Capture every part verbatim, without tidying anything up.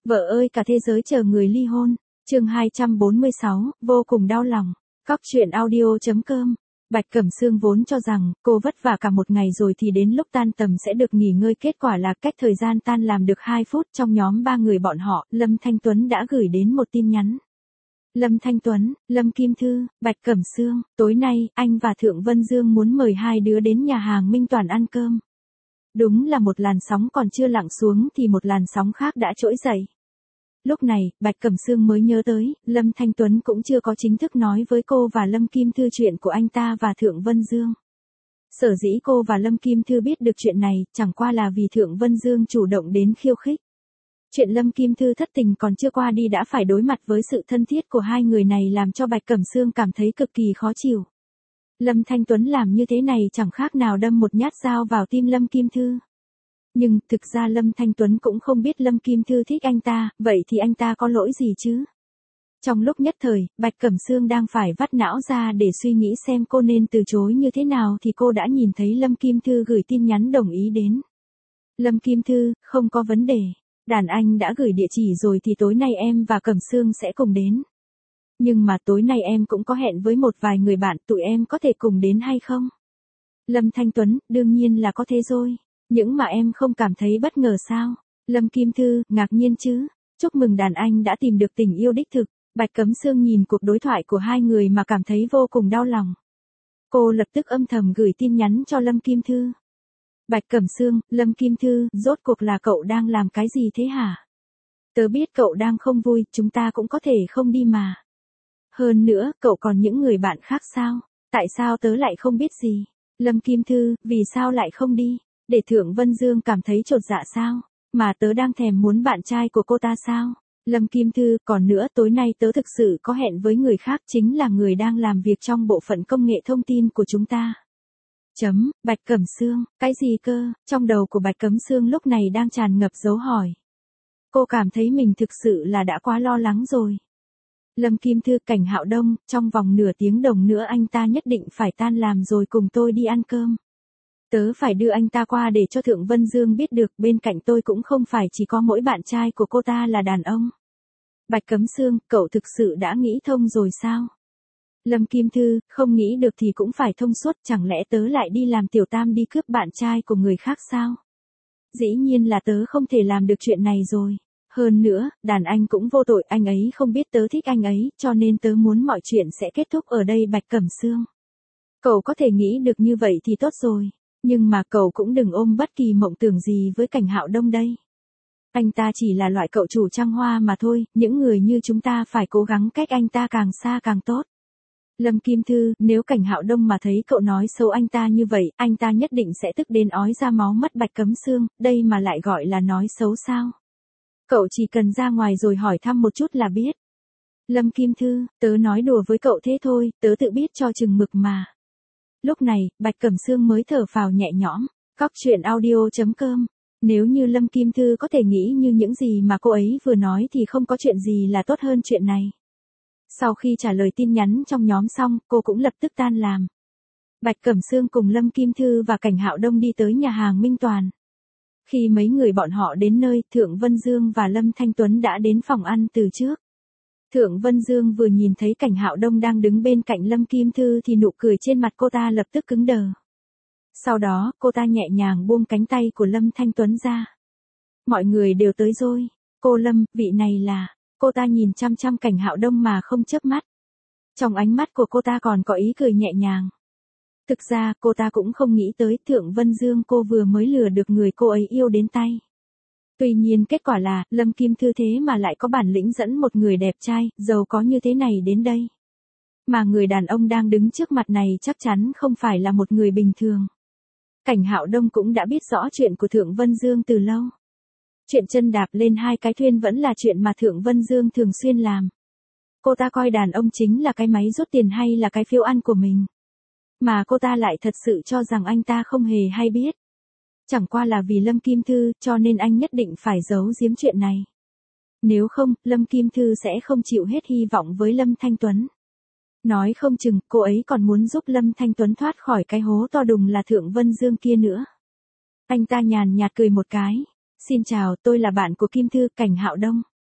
Vợ ơi cả thế giới chờ người ly hôn. Chương hai trăm bốn mươi sáu, vô cùng đau lòng. Cóc truyện audio chấm com. Bạch Cẩm Sương vốn cho rằng cô vất vả cả một ngày rồi thì đến lúc tan tầm sẽ được nghỉ ngơi, kết quả là cách thời gian tan làm được hai phút trong nhóm ba người bọn họ, Lâm Thanh Tuấn đã gửi đến một tin nhắn. Lâm Thanh Tuấn, Lâm Kim Thư, Bạch Cẩm Sương, tối nay anh và Thượng Vân Dương muốn mời hai đứa đến nhà hàng Minh Toàn ăn cơm. Đúng là một làn sóng còn chưa lặng xuống thì một làn sóng khác đã trỗi dậy. Lúc này, Bạch Cẩm Sương mới nhớ tới, Lâm Thanh Tuấn cũng chưa có chính thức nói với cô và Lâm Kim Thư chuyện của anh ta và Thượng Vân Dương. Sở dĩ cô và Lâm Kim Thư biết được chuyện này, chẳng qua là vì Thượng Vân Dương chủ động đến khiêu khích. Chuyện Lâm Kim Thư thất tình còn chưa qua đi đã phải đối mặt với sự thân thiết của hai người này làm cho Bạch Cẩm Sương cảm thấy cực kỳ khó chịu. Lâm Thanh Tuấn làm như thế này chẳng khác nào đâm một nhát dao vào tim Lâm Kim Thư. Nhưng, thực ra Lâm Thanh Tuấn cũng không biết Lâm Kim Thư thích anh ta, vậy thì anh ta có lỗi gì chứ? Trong lúc nhất thời, Bạch Cẩm Sương đang phải vắt não ra để suy nghĩ xem cô nên từ chối như thế nào thì cô đã nhìn thấy Lâm Kim Thư gửi tin nhắn đồng ý đến. Lâm Kim Thư, không có vấn đề. Đàn anh đã gửi địa chỉ rồi thì tối nay em và Cẩm Sương sẽ cùng đến. Nhưng mà tối nay em cũng có hẹn với một vài người bạn, tụi em có thể cùng đến hay không? Lâm Thanh Tuấn, đương nhiên là có thế rồi. Nhưng mà em không cảm thấy bất ngờ sao? Lâm Kim Thư, ngạc nhiên chứ? Chúc mừng đàn anh đã tìm được tình yêu đích thực. Bạch Cẩm Sương nhìn cuộc đối thoại của hai người mà cảm thấy vô cùng đau lòng. Cô lập tức âm thầm gửi tin nhắn cho Lâm Kim Thư. Bạch Cẩm Sương, Lâm Kim Thư, rốt cuộc là cậu đang làm cái gì thế hả? Tớ biết cậu đang không vui, chúng ta cũng có thể không đi mà. Hơn nữa, cậu còn những người bạn khác sao? Tại sao tớ lại không biết gì? Lâm Kim Thư, vì sao lại không đi? Để Thượng Vân Dương cảm thấy chột dạ sao? Mà tớ đang thèm muốn bạn trai của cô ta sao? Lâm Kim Thư, còn nữa tối nay tớ thực sự có hẹn với người khác, chính là người đang làm việc trong bộ phận công nghệ thông tin của chúng ta. Chấm, Bạch Cẩm Sương, cái gì cơ? Trong đầu của Bạch Cẩm Sương lúc này đang tràn ngập dấu hỏi. Cô cảm thấy mình thực sự là đã quá lo lắng rồi. Lâm Kim Thư, Cảnh Hạo Đông, trong vòng nửa tiếng đồng nữa anh ta nhất định phải tan làm rồi cùng tôi đi ăn cơm. Tớ phải đưa anh ta qua để cho Thượng Vân Dương biết được bên cạnh tôi cũng không phải chỉ có mỗi bạn trai của cô ta là đàn ông. Bạch Cẩm Sương, cậu thực sự đã nghĩ thông rồi sao? Lâm Kim Thư, không nghĩ được thì cũng phải thông suốt, chẳng lẽ tớ lại đi làm tiểu tam đi cướp bạn trai của người khác sao? Dĩ nhiên là tớ không thể làm được chuyện này rồi. Hơn nữa, đàn anh cũng vô tội, anh ấy không biết tớ thích anh ấy, cho nên tớ muốn mọi chuyện sẽ kết thúc ở đây. Bạch Cẩm Sương. Cậu có thể nghĩ được như vậy thì tốt rồi. Nhưng mà cậu cũng đừng ôm bất kỳ mộng tưởng gì với Cảnh Hạo Đông đây. Anh ta chỉ là loại cậu chủ trăng hoa mà thôi, những người như chúng ta phải cố gắng cách anh ta càng xa càng tốt. Lâm Kim Thư, nếu Cảnh Hạo Đông mà thấy cậu nói xấu anh ta như vậy, anh ta nhất định sẽ tức đến ói ra máu mất. Bạch Cẩm Sương, đây mà lại gọi là nói xấu sao? Cậu chỉ cần ra ngoài rồi hỏi thăm một chút là biết. Lâm Kim Thư, tớ nói đùa với cậu thế thôi, tớ tự biết cho chừng mực mà. Lúc này, Bạch Cẩm Sương mới thở phào nhẹ nhõm. Cóc truyện audio chấm com. Nếu như Lâm Kim Thư có thể nghĩ như những gì mà cô ấy vừa nói thì không có chuyện gì là tốt hơn chuyện này. Sau khi trả lời tin nhắn trong nhóm xong, cô cũng lập tức tan làm. Bạch Cẩm Sương cùng Lâm Kim Thư và Cảnh Hạo Đông đi tới nhà hàng Minh Toàn. Khi mấy người bọn họ đến nơi, Thượng Vân Dương và Lâm Thanh Tuấn đã đến phòng ăn từ trước. Thượng Vân Dương vừa nhìn thấy Cảnh Hạo Đông đang đứng bên cạnh Lâm Kim Thư thì nụ cười trên mặt cô ta lập tức cứng đờ. Sau đó, cô ta nhẹ nhàng buông cánh tay của Lâm Thanh Tuấn ra. Mọi người đều tới rồi. Cô Lâm, vị này là... Cô ta nhìn chăm chăm Cảnh Hạo Đông mà không chớp mắt. Trong ánh mắt của cô ta còn có ý cười nhẹ nhàng. Thực ra, cô ta cũng không nghĩ tới Thượng Vân Dương cô vừa mới lừa được người cô ấy yêu đến tay. Tuy nhiên kết quả là, Lâm Kim Thư thế mà lại có bản lĩnh dẫn một người đẹp trai, giàu có như thế này đến đây. Mà người đàn ông đang đứng trước mặt này chắc chắn không phải là một người bình thường. Cảnh Hạo Đông cũng đã biết rõ chuyện của Thượng Vân Dương từ lâu. Chuyện chân đạp lên hai cái thuyền vẫn là chuyện mà Thượng Vân Dương thường xuyên làm. Cô ta coi đàn ông chính là cái máy rút tiền hay là cái phiếu ăn của mình. Mà cô ta lại thật sự cho rằng anh ta không hề hay biết. Chẳng qua là vì Lâm Kim Thư cho nên anh nhất định phải giấu giếm chuyện này. Nếu không, Lâm Kim Thư sẽ không chịu hết hy vọng với Lâm Thanh Tuấn. Nói không chừng, cô ấy còn muốn giúp Lâm Thanh Tuấn thoát khỏi cái hố to đùng là Thượng Vân Dương kia nữa. Anh ta nhàn nhạt cười một cái. Xin chào, tôi là bạn của Kim Thư, Cảnh Hạo Đông.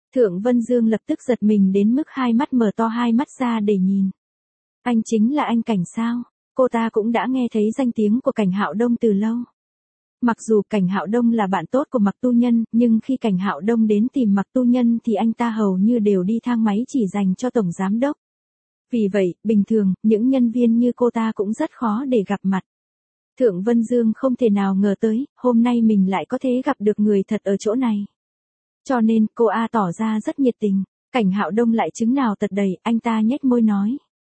Thượng Vân Dương lập tức giật mình đến mức hai mắt mở to hai mắt ra để nhìn. Anh chính là anh Cảnh sao? Cô ta cũng đã nghe thấy danh tiếng của Cảnh Hạo Đông từ lâu. Mặc dù Cảnh Hạo Đông là bạn tốt của Mạc Tu Nhân, nhưng khi Cảnh Hạo Đông đến tìm Mạc Tu Nhân thì anh ta hầu như đều đi thang máy chỉ dành cho tổng giám đốc. Vì vậy, bình thường, những nhân viên như cô ta cũng rất khó để gặp mặt. Thượng Vân Dương không thể nào ngờ tới, hôm nay mình lại có thể gặp được người thật ở chỗ này. Cho nên, cô A tỏ ra rất nhiệt tình. Cảnh Hạo Đông lại chứng nào tật đầy, anh ta nhếch môi nói.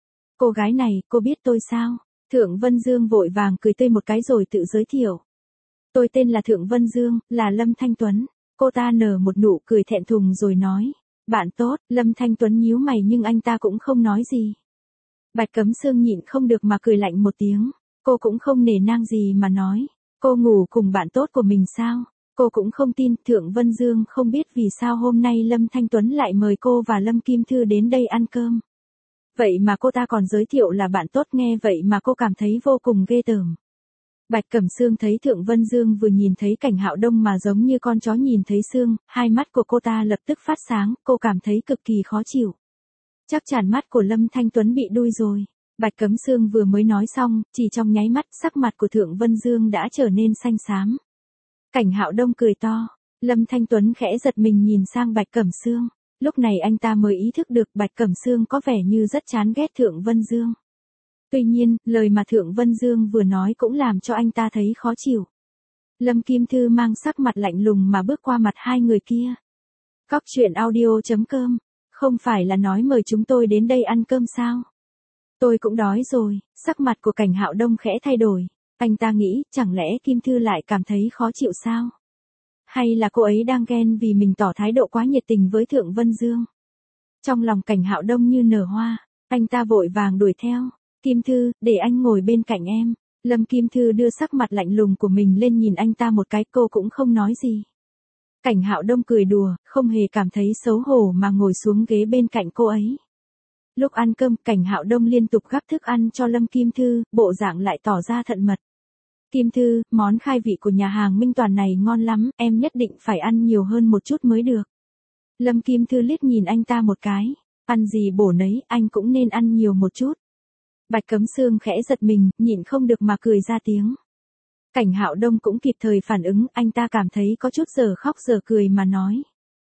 Cô gái này, cô biết tôi sao? Thượng Vân Dương vội vàng cười tươi một cái rồi tự giới thiệu. Tôi tên là Thượng Vân Dương, là Lâm Thanh Tuấn. Cô ta nở một nụ cười thẹn thùng rồi nói. Bạn tốt, Lâm Thanh Tuấn nhíu mày nhưng anh ta cũng không nói gì. Bạch Cấm Sương nhịn không được mà cười lạnh một tiếng. Cô cũng không nể nang gì mà nói. Cô ngủ cùng bạn tốt của mình sao? Cô cũng không tin. Thượng Vân Dương không biết vì sao hôm nay Lâm Thanh Tuấn lại mời cô và Lâm Kim Thư đến đây ăn cơm. Vậy mà cô ta còn giới thiệu là bạn tốt, nghe vậy mà cô cảm thấy vô cùng ghê tởm. Bạch Cẩm Sương thấy Thượng Vân Dương vừa nhìn thấy Cảnh Hạo Đông mà giống như con chó nhìn thấy xương, hai mắt của cô ta lập tức phát sáng, cô cảm thấy cực kỳ khó chịu. Chắc chắn mắt của Lâm Thanh Tuấn bị đuôi rồi. Bạch Cấm Sương vừa mới nói xong, chỉ trong nháy mắt sắc mặt của Thượng Vân Dương đã trở nên xanh xám. Cảnh Hạo Đông cười to, Lâm Thanh Tuấn khẽ giật mình nhìn sang Bạch Cẩm Sương. Lúc này anh ta mới ý thức được Bạch Cẩm Sương có vẻ như rất chán ghét Thượng Vân Dương. Tuy nhiên, lời mà Thượng Vân Dương vừa nói cũng làm cho anh ta thấy khó chịu. Lâm Kim Thư mang sắc mặt lạnh lùng mà bước qua mặt hai người kia. Cóc truyện audio chấm com, không phải là nói mời chúng tôi đến đây ăn cơm sao? Tôi cũng đói rồi. Sắc mặt của Cảnh Hạo Đông khẽ thay đổi. Anh ta nghĩ, chẳng lẽ Kim Thư lại cảm thấy khó chịu sao? Hay là cô ấy đang ghen vì mình tỏ thái độ quá nhiệt tình với Thượng Vân Dương? Trong lòng Cảnh Hạo Đông như nở hoa, anh ta vội vàng đuổi theo. Kim Thư, để anh ngồi bên cạnh em. Lâm Kim Thư đưa sắc mặt lạnh lùng của mình lên nhìn anh ta một cái, cô cũng không nói gì. Cảnh Hạo Đông cười đùa, không hề cảm thấy xấu hổ mà ngồi xuống ghế bên cạnh cô ấy. Lúc ăn cơm, Cảnh Hạo Đông liên tục gắp thức ăn cho Lâm Kim Thư, bộ dạng lại tỏ ra thận mật. Kim Thư, món khai vị của nhà hàng Minh Toàn này ngon lắm, em nhất định phải ăn nhiều hơn một chút mới được. Lâm Kim Thư liếc nhìn anh ta một cái, ăn gì bổ nấy, anh cũng nên ăn nhiều một chút. Bạch Cấm Sương khẽ giật mình, nhịn không được mà cười ra tiếng. Cảnh Hạo Đông cũng kịp thời phản ứng, anh ta cảm thấy có chút giờ khóc giờ cười mà nói.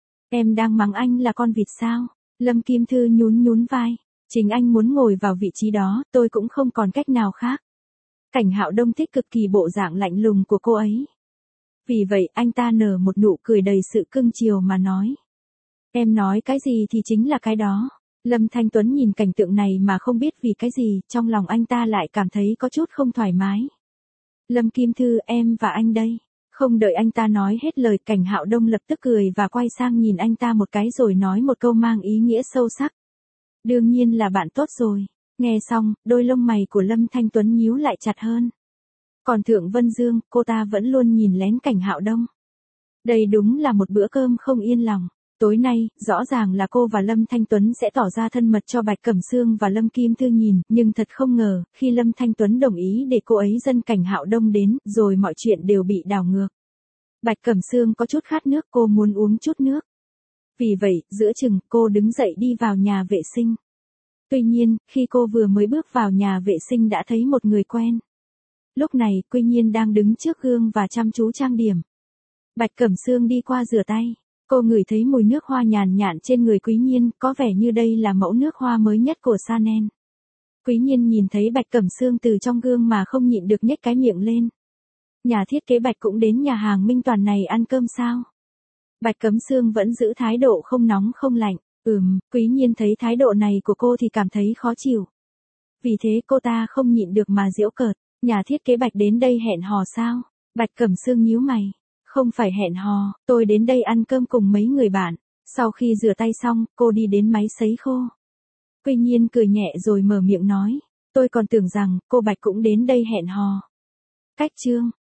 Em đang mắng anh là con vịt sao? Lâm Kim Thư nhún nhún vai. Chính anh muốn ngồi vào vị trí đó, tôi cũng không còn cách nào khác. Cảnh Hạo Đông thích cực kỳ bộ dạng lạnh lùng của cô ấy. Vì vậy anh ta nở một nụ cười đầy sự cưng chiều mà nói. Em nói cái gì thì chính là cái đó. Lâm Thanh Tuấn nhìn cảnh tượng này mà không biết vì cái gì, trong lòng anh ta lại cảm thấy có chút không thoải mái. Lâm Kim Thư, em và anh đây. Không đợi anh ta nói hết lời, Cảnh Hạo Đông lập tức cười và quay sang nhìn anh ta một cái rồi nói một câu mang ý nghĩa sâu sắc. Đương nhiên là bạn tốt rồi. Nghe xong, đôi lông mày của Lâm Thanh Tuấn nhíu lại chặt hơn. Còn Thượng Vân Dương, cô ta vẫn luôn nhìn lén Cảnh Hạo Đông. Đây đúng là một bữa cơm không yên lòng. Tối nay, rõ ràng là cô và Lâm Thanh Tuấn sẽ tỏ ra thân mật cho Bạch Cẩm Sương và Lâm Kim Thư nhìn, nhưng thật không ngờ, khi Lâm Thanh Tuấn đồng ý để cô ấy dâng Cảnh Hạo Đông đến, rồi mọi chuyện đều bị đảo ngược. Bạch Cẩm Sương có chút khát nước, cô muốn uống chút nước. Vì vậy, giữa chừng, cô đứng dậy đi vào nhà vệ sinh. Tuy nhiên, khi cô vừa mới bước vào nhà vệ sinh đã thấy một người quen. Lúc này, Quy Nhiên đang đứng trước gương và chăm chú trang điểm. Bạch Cẩm Sương đi qua rửa tay. Cô ngửi thấy mùi nước hoa nhàn nhạt trên người Quý Nhiên, có vẻ như đây là mẫu nước hoa mới nhất của Chanel. Quý Nhiên nhìn thấy Bạch Cẩm Sương từ trong gương mà không nhịn được nhếch cái miệng lên. Nhà thiết kế Bạch cũng đến nhà hàng Minh Toàn này ăn cơm sao? Bạch Cẩm Sương vẫn giữ thái độ không nóng không lạnh. Ừm, Quý Nhiên thấy thái độ này của cô thì cảm thấy khó chịu. Vì thế cô ta không nhịn được mà giễu cợt. Nhà thiết kế Bạch đến đây hẹn hò sao? Bạch Cẩm Sương nhíu mày. Không phải hẹn hò, tôi đến đây ăn cơm cùng mấy người bạn. Sau khi rửa tay xong, cô đi đến máy sấy khô. Quy Nhiên cười nhẹ rồi mở miệng nói. Tôi còn tưởng rằng, cô Bạch cũng đến đây hẹn hò. Cách chương.